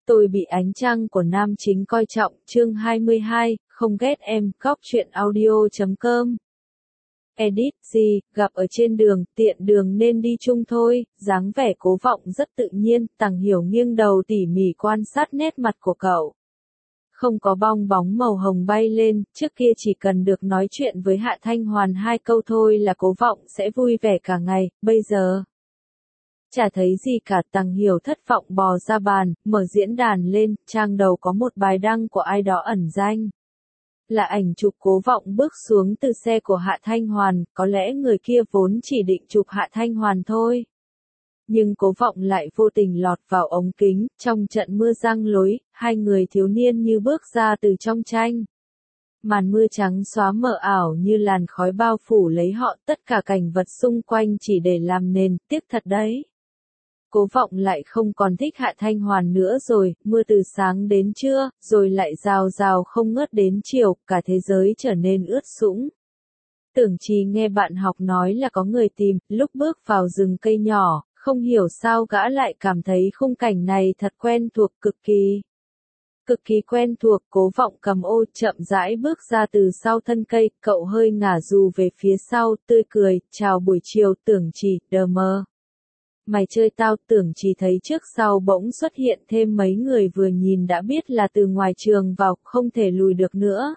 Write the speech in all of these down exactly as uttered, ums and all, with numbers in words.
Tôi bị ánh trăng của nam chính coi trọng, chương hai mươi hai, không ghét em, góc truyện audio chấm com. Edit, gì, gặp ở trên đường, tiện đường nên đi chung thôi, dáng vẻ Cố Vọng rất tự nhiên, Tằng Hiểu nghiêng đầu tỉ mỉ quan sát nét mặt của cậu. Không có bong bóng màu hồng bay lên, trước kia chỉ cần được nói chuyện với Hạ Thanh Hoàn hai câu thôi là Cố Vọng sẽ vui vẻ cả ngày, bây giờ chả thấy gì cả. Tằng Hiểu thất vọng bò ra bàn, mở diễn đàn lên, trang đầu có một bài đăng của ai đó ẩn danh. Là ảnh chụp Cố Vọng bước xuống từ xe của Hạ Thanh Hoàn, có lẽ người kia vốn chỉ định chụp Hạ Thanh Hoàn thôi. Nhưng Cố Vọng lại vô tình lọt vào ống kính, trong trận mưa giăng lối, hai người thiếu niên như bước ra từ trong tranh. Màn mưa trắng xóa mờ ảo như làn khói bao phủ lấy họ, tất cả cảnh vật xung quanh chỉ để làm nền, tiếc thật đấy. Cố Vọng lại không còn thích Hạ Thanh Hoàn nữa rồi, mưa từ sáng đến trưa, rồi lại rào rào không ngớt đến chiều, cả thế giới trở nên ướt sũng. Tưởng Trì nghe bạn học nói là có người tìm, lúc bước vào rừng cây nhỏ, không hiểu sao gã lại cảm thấy khung cảnh này thật quen thuộc, cực kỳ. Cực kỳ quen thuộc. Cố Vọng cầm ô chậm rãi bước ra từ sau thân cây, cậu hơi ngả dù về phía sau, tươi cười, chào buổi chiều. Tưởng Trì, đờ mờ. Mày chơi tao. Tưởng Trì thấy trước sau bỗng xuất hiện thêm mấy người vừa nhìn đã biết là từ ngoài trường vào, không thể lùi được nữa.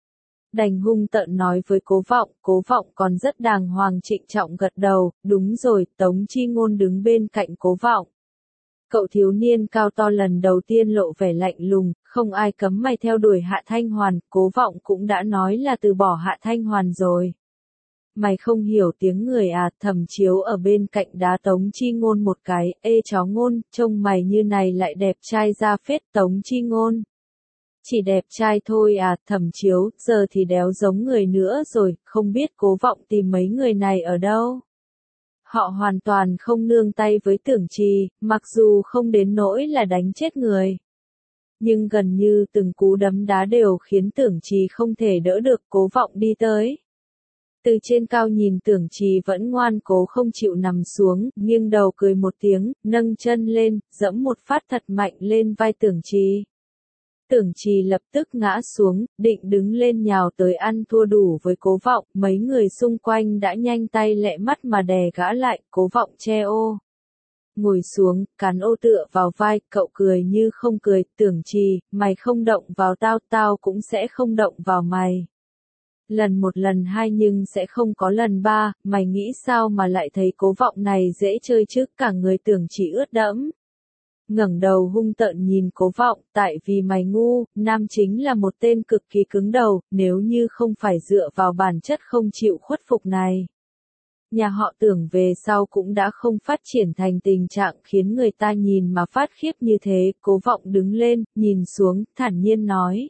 Đành hung tợn nói với Cố Vọng, Cố Vọng còn rất đàng hoàng trịnh trọng gật đầu, đúng rồi. Tống Chi Ngôn đứng bên cạnh Cố Vọng. Cậu thiếu niên cao to lần đầu tiên lộ vẻ lạnh lùng, không ai cấm mày theo đuổi Hạ Thanh Hoàn, Cố Vọng cũng đã nói là từ bỏ Hạ Thanh Hoàn rồi. Mày không hiểu tiếng người à? Thẩm Chiếu ở bên cạnh đá Tống Chi Ngôn một cái, ê chó ngôn, trông mày như này lại đẹp trai ra phết. Tống Chi Ngôn. Chỉ đẹp trai thôi à? Thẩm Chiếu, giờ thì đéo giống người nữa rồi, không biết Cố Vọng tìm mấy người này ở đâu. Họ hoàn toàn không nương tay với Tưởng Trì, mặc dù không đến nỗi là đánh chết người. Nhưng gần như từng cú đấm đá đều khiến Tưởng Trì không thể đỡ được. Cố Vọng đi tới. Từ trên cao nhìn Tưởng Trì vẫn ngoan cố không chịu nằm xuống, nghiêng đầu cười một tiếng, nâng chân lên, giẫm một phát thật mạnh lên vai Tưởng Trì. Tưởng Trì lập tức ngã xuống, định đứng lên nhào tới ăn thua đủ với Cố Vọng, mấy người xung quanh đã nhanh tay lẹ mắt mà đè gã lại. Cố Vọng che ô. Ngồi xuống, cắn ô tựa vào vai, cậu cười như không cười. Tưởng Trì, mày không động vào tao, tao cũng sẽ không động vào mày. Lần một lần hai nhưng sẽ không có lần ba, mày nghĩ sao mà lại thấy Cố Vọng này dễ chơi chứ? Cả người Tưởng Trì ướt đẫm. Ngẩng đầu hung tợn nhìn Cố Vọng, tại vì mày ngu, nam chính là một tên cực kỳ cứng đầu, nếu như không phải dựa vào bản chất không chịu khuất phục này. Nhà họ Tưởng về sau cũng đã không phát triển thành tình trạng khiến người ta nhìn mà phát khiếp như thế. Cố Vọng đứng lên, nhìn xuống, thản nhiên nói.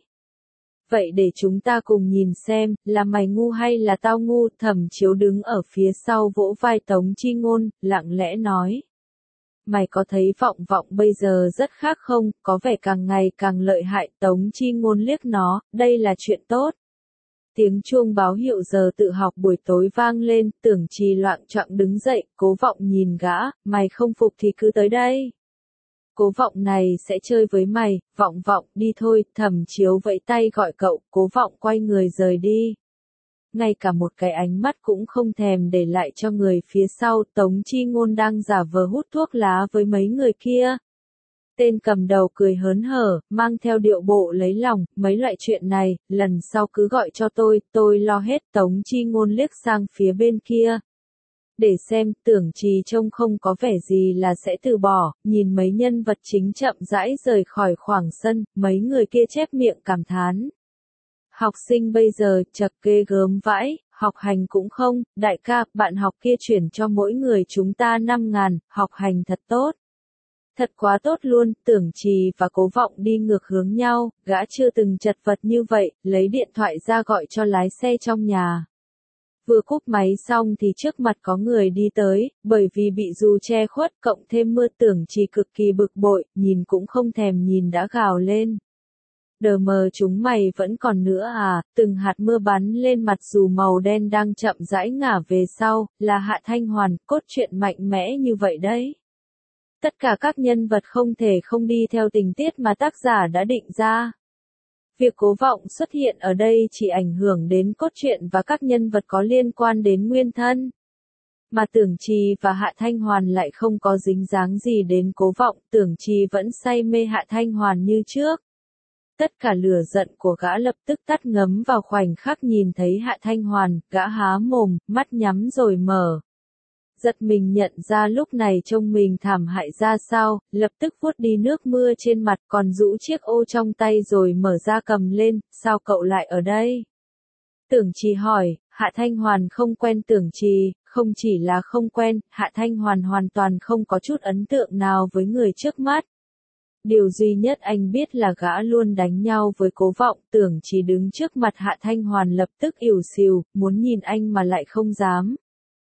Vậy để chúng ta cùng nhìn xem, là mày ngu hay là tao ngu? Thẩm Chiếu đứng ở phía sau vỗ vai Tống Chi Ngôn, lặng lẽ nói. Mày có thấy Vọng Vọng bây giờ rất khác không, có vẻ càng ngày càng lợi hại. Tống Chi Ngôn liếc nó, đây là chuyện tốt. Tiếng chuông báo hiệu giờ tự học buổi tối vang lên, Tưởng Trì loạng choạng đứng dậy. Cố Vọng nhìn gã, mày không phục thì cứ tới đây. Cố Vọng này sẽ chơi với mày. Vọng Vọng, đi thôi. Thẩm Chiếu vẫy tay gọi cậu. Cố Vọng quay người rời đi. Ngay cả một cái ánh mắt cũng không thèm để lại cho người phía sau. Tống Chi Ngôn đang giả vờ hút thuốc lá với mấy người kia. Tên cầm đầu cười hớn hở, mang theo điệu bộ lấy lòng, mấy loại chuyện này, lần sau cứ gọi cho tôi, tôi lo hết. Tống Chi Ngôn liếc sang phía bên kia. Để xem. Tưởng Trì trông không có vẻ gì là sẽ từ bỏ, nhìn mấy nhân vật chính chậm rãi rời khỏi khoảng sân, mấy người kia chép miệng cảm thán. Học sinh bây giờ, chật ghê gớm vãi, học hành cũng không, đại ca, bạn học kia chuyển cho mỗi người chúng ta năm ngàn, học hành thật tốt. Thật quá tốt luôn. Tưởng Trì và Cố Vọng đi ngược hướng nhau, gã chưa từng chật vật như vậy, lấy điện thoại ra gọi cho lái xe trong nhà. Vừa cúp máy xong thì trước mặt có người đi tới, bởi vì bị dù che khuất cộng thêm mưa. Tưởng Trì cực kỳ bực bội, nhìn cũng không thèm nhìn đã gào lên. Đờ mờ, chúng mày vẫn còn nữa à? Từng hạt mưa bắn lên mặt dù màu đen đang chậm rãi ngả về sau, là Hạ Thanh Hoàn, cốt truyện mạnh mẽ như vậy đấy. Tất cả các nhân vật không thể không đi theo tình tiết mà tác giả đã định ra. Việc Cố Vọng xuất hiện ở đây chỉ ảnh hưởng đến cốt truyện và các nhân vật có liên quan đến nguyên thân. Mà Tưởng Trì và Hạ Thanh Hoàn lại không có dính dáng gì đến Cố Vọng, Tưởng Trì vẫn say mê Hạ Thanh Hoàn như trước. Tất cả lửa giận của gã lập tức tắt ngấm vào khoảnh khắc nhìn thấy Hạ Thanh Hoàn, gã há mồm, mắt nhắm rồi mở. Giật mình nhận ra lúc này trông mình thảm hại ra sao, lập tức vuốt đi nước mưa trên mặt còn rũ chiếc ô trong tay rồi mở ra cầm lên, sao cậu lại ở đây? Tưởng Trì hỏi, Hạ Thanh Hoàn không quen Tưởng Trì, không chỉ là không quen, Hạ Thanh Hoàn hoàn toàn không có chút ấn tượng nào với người trước mắt. Điều duy nhất anh biết là gã luôn đánh nhau với Cố Vọng, Tưởng Trì đứng trước mặt Hạ Thanh Hoàn lập tức ỉu xìu, muốn nhìn anh mà lại không dám.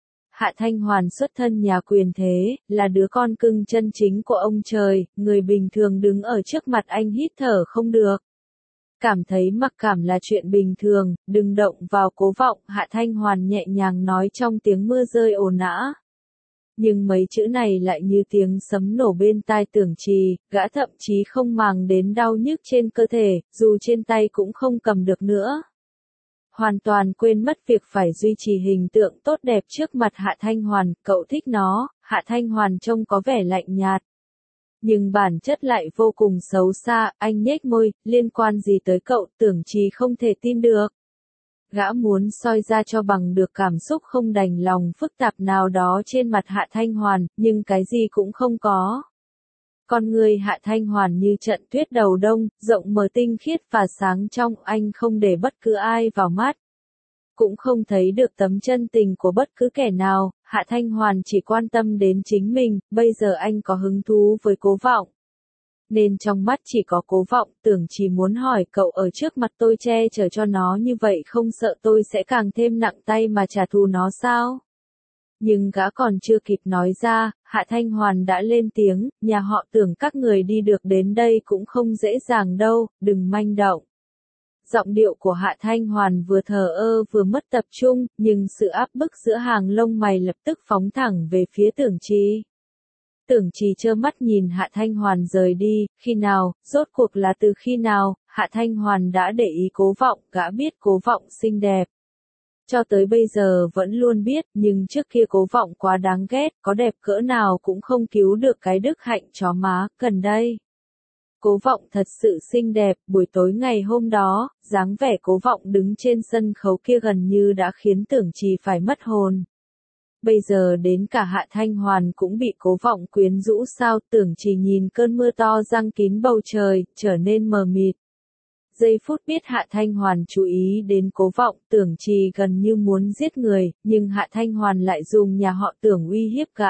Hạ Thanh Hoàn xuất thân nhà quyền thế, là đứa con cưng chân chính của ông trời, người bình thường đứng ở trước mặt anh hít thở không được. Cảm thấy mặc cảm là chuyện bình thường, đừng động vào Cố Vọng, Hạ Thanh Hoàn nhẹ nhàng nói trong tiếng mưa rơi ồn ào. Nhưng mấy chữ này lại như tiếng sấm nổ bên tai Tưởng Trì, gã thậm chí không màng đến đau nhức trên cơ thể, dù trên tay cũng không cầm được nữa. Hoàn toàn quên mất việc phải duy trì hình tượng tốt đẹp trước mặt Hạ Thanh Hoàn, cậu thích nó, Hạ Thanh Hoàn trông có vẻ lạnh nhạt. Nhưng bản chất lại vô cùng xấu xa, anh nhếch môi, liên quan gì tới cậu, Tưởng Trì không thể tin được. Gã muốn soi ra cho bằng được cảm xúc không đành lòng phức tạp nào đó trên mặt Hạ Thanh Hoàn, nhưng cái gì cũng không có. Con người Hạ Thanh Hoàn như trận tuyết đầu đông, rộng mở tinh khiết và sáng trong, anh không để bất cứ ai vào mắt. Cũng không thấy được tấm chân tình của bất cứ kẻ nào, Hạ Thanh Hoàn chỉ quan tâm đến chính mình, bây giờ anh có hứng thú với Cố Vọng. Nên trong mắt chỉ có Cố Vọng, Tưởng Trì muốn hỏi cậu ở trước mặt tôi che chở cho nó như vậy không sợ tôi sẽ càng thêm nặng tay mà trả thù nó sao? Nhưng gã còn chưa kịp nói ra, Hạ Thanh Hoàn đã lên tiếng, nhà họ Tưởng các người đi được đến đây cũng không dễ dàng đâu, đừng manh động. Giọng điệu của Hạ Thanh Hoàn vừa thờ ơ vừa mất tập trung, nhưng sự áp bức giữa hàng lông mày lập tức phóng thẳng về phía Tưởng Trì. Tưởng Trì trơ mắt nhìn Hạ Thanh Hoàn rời đi, khi nào, rốt cuộc là từ khi nào, Hạ Thanh Hoàn đã để ý Cố Vọng, gã biết Cố Vọng xinh đẹp. Cho tới bây giờ vẫn luôn biết, nhưng trước kia Cố Vọng quá đáng ghét, có đẹp cỡ nào cũng không cứu được cái đức hạnh chó má, gần đây. Cố Vọng thật sự xinh đẹp, buổi tối ngày hôm đó, dáng vẻ Cố Vọng đứng trên sân khấu kia gần như đã khiến Tưởng Trì phải mất hồn. Bây giờ đến cả Hạ Thanh Hoàn cũng bị Cố Vọng quyến rũ sao, Tưởng Trì nhìn cơn mưa to giăng kín bầu trời, trở nên mờ mịt. Giây phút biết Hạ Thanh Hoàn chú ý đến Cố Vọng, Tưởng Trì gần như muốn giết người, nhưng Hạ Thanh Hoàn lại dùng nhà họ Tưởng uy hiếp gã.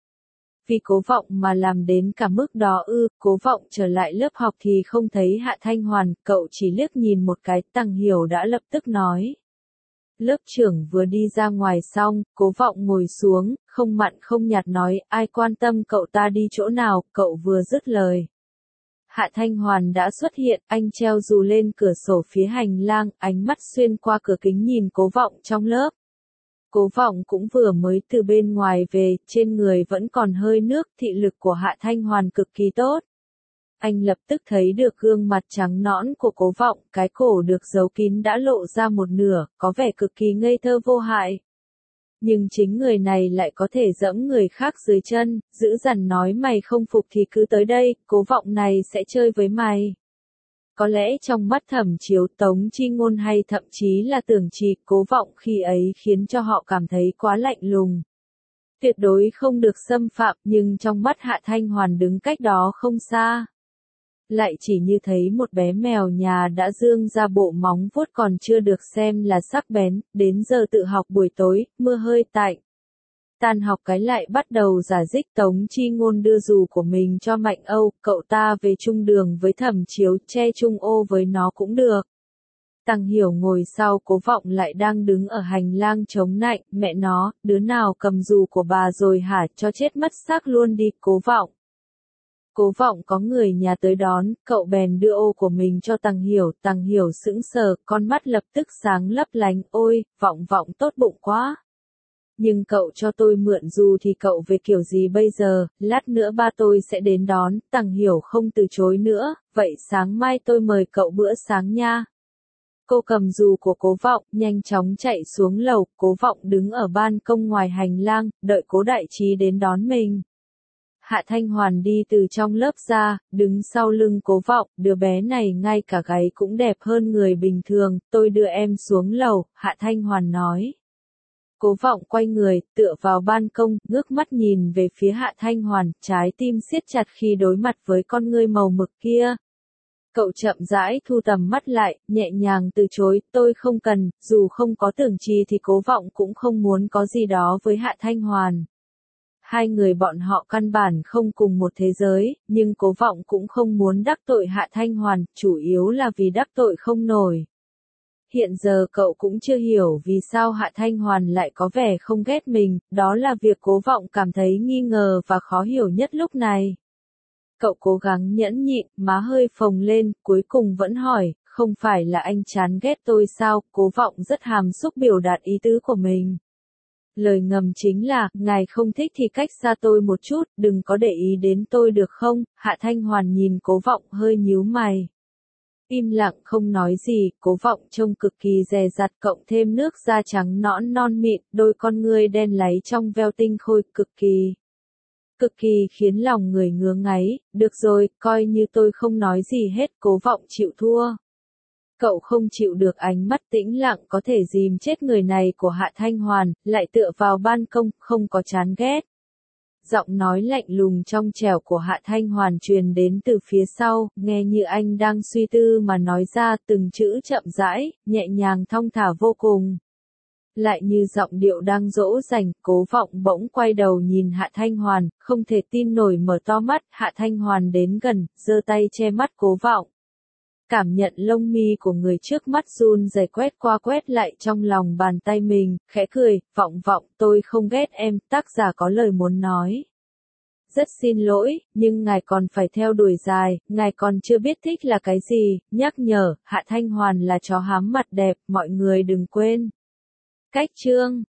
Vì Cố Vọng mà làm đến cả mức đó ư, Cố Vọng trở lại lớp học thì không thấy Hạ Thanh Hoàn, cậu chỉ liếc nhìn một cái, Tăng Hiểu đã lập tức nói. Lớp trưởng vừa đi ra ngoài xong, Cố Vọng ngồi xuống, không mặn không nhạt nói, ai quan tâm cậu ta đi chỗ nào, cậu vừa dứt lời. Hạ Thanh Hoàn đã xuất hiện, anh treo dù lên cửa sổ phía hành lang, ánh mắt xuyên qua cửa kính nhìn Cố Vọng trong lớp. Cố Vọng cũng vừa mới từ bên ngoài về, trên người vẫn còn hơi nước, thị lực của Hạ Thanh Hoàn cực kỳ tốt. Anh lập tức thấy được gương mặt trắng nõn của Cố Vọng, cái cổ được giấu kín đã lộ ra một nửa, có vẻ cực kỳ ngây thơ vô hại. Nhưng chính người này lại có thể dẫm người khác dưới chân, giữ dằn nói mày không phục thì cứ tới đây, Cố Vọng này sẽ chơi với mày. Có lẽ trong mắt Thẩm Chiếu, Tống Chi Ngôn hay thậm chí là Tưởng Trì, Cố Vọng khi ấy khiến cho họ cảm thấy quá lạnh lùng. Tuyệt đối không được xâm phạm, nhưng trong mắt Hạ Thanh Hoàn đứng cách đó không xa. Lại chỉ như thấy một bé mèo nhà đã dương ra bộ móng vuốt còn chưa được xem là sắc bén, đến giờ tự học buổi tối, mưa hơi tạnh. Tan học cái lại bắt đầu giả dích, Tống Chi Ngôn đưa dù của mình cho Mạnh Âu, cậu ta về chung đường với Thẩm Chiếu, che chung ô với nó cũng được. Tăng Hiểu ngồi sau Cố Vọng lại đang đứng ở hành lang chống nạnh, mẹ nó, đứa nào cầm dù của bà rồi hả, cho chết mất xác luôn đi, Cố Vọng. Cố Vọng có người nhà tới đón, cậu bèn đưa ô của mình cho Tăng Hiểu, Tăng Hiểu sững sờ, con mắt lập tức sáng lấp lánh, ôi, Vọng Vọng tốt bụng quá. Nhưng cậu cho tôi mượn dù thì cậu về kiểu gì bây giờ, lát nữa ba tôi sẽ đến đón, Tằng Hiểu không từ chối nữa, vậy sáng mai tôi mời cậu bữa sáng nha. Cô cầm dù của Cố Vọng, nhanh chóng chạy xuống lầu, Cố Vọng đứng ở ban công ngoài hành lang, đợi Cố Đại Trí đến đón mình. Hạ Thanh Hoàn đi từ trong lớp ra, đứng sau lưng Cố Vọng, đứa bé này ngay cả gáy cũng đẹp hơn người bình thường, tôi đưa em xuống lầu, Hạ Thanh Hoàn nói. Cố Vọng quay người, tựa vào ban công, ngước mắt nhìn về phía Hạ Thanh Hoàn, trái tim siết chặt khi đối mặt với con ngươi màu mực kia. Cậu chậm rãi thu tầm mắt lại, nhẹ nhàng từ chối, tôi không cần, dù không có Tưởng Trì thì Cố Vọng cũng không muốn có gì đó với Hạ Thanh Hoàn. Hai người bọn họ căn bản không cùng một thế giới, nhưng Cố Vọng cũng không muốn đắc tội Hạ Thanh Hoàn, chủ yếu là vì đắc tội không nổi. Hiện giờ cậu cũng chưa hiểu vì sao Hạ Thanh Hoàn lại có vẻ không ghét mình, đó là việc Cố Vọng cảm thấy nghi ngờ và khó hiểu nhất lúc này. Cậu cố gắng nhẫn nhịn, má hơi phồng lên, cuối cùng vẫn hỏi, không phải là anh chán ghét tôi sao? Cố Vọng rất hàm xúc biểu đạt ý tứ của mình. Lời ngầm chính là, ngài không thích thì cách xa tôi một chút, đừng có để ý đến tôi được không? Hạ Thanh Hoàn nhìn Cố Vọng hơi nhíu mày. Im lặng không nói gì, Cố Vọng trông cực kỳ dè dặt, cộng thêm nước da trắng nõn non mịn, đôi con ngươi đen láy trong veo tinh khôi, cực kỳ. Cực kỳ khiến lòng người ngứa ngáy, được rồi, coi như tôi không nói gì hết, Cố Vọng chịu thua. Cậu không chịu được ánh mắt tĩnh lặng có thể dìm chết người này của Hạ Thanh Hoàn, lại tựa vào ban công, không có chán ghét. Giọng nói lạnh lùng trong trẻo của Hạ Thanh Hoàn truyền đến từ phía sau, nghe như anh đang suy tư mà nói ra từng chữ chậm rãi, nhẹ nhàng thong thả vô cùng. Lại như giọng điệu đang dỗ dành, Cố Vọng bỗng quay đầu nhìn Hạ Thanh Hoàn, không thể tin nổi mở to mắt, Hạ Thanh Hoàn đến gần, giơ tay che mắt Cố Vọng. Cảm nhận lông mi của người trước mắt run rẩy quét qua quét lại trong lòng bàn tay mình, khẽ cười, Vọng Vọng, tôi không ghét em, tác giả có lời muốn nói. Rất xin lỗi, nhưng ngài còn phải theo đuổi dài, ngài còn chưa biết thích là cái gì, nhắc nhở, Hạ Thanh Hoàn là chó hám mặt đẹp, mọi người đừng quên. Cách chương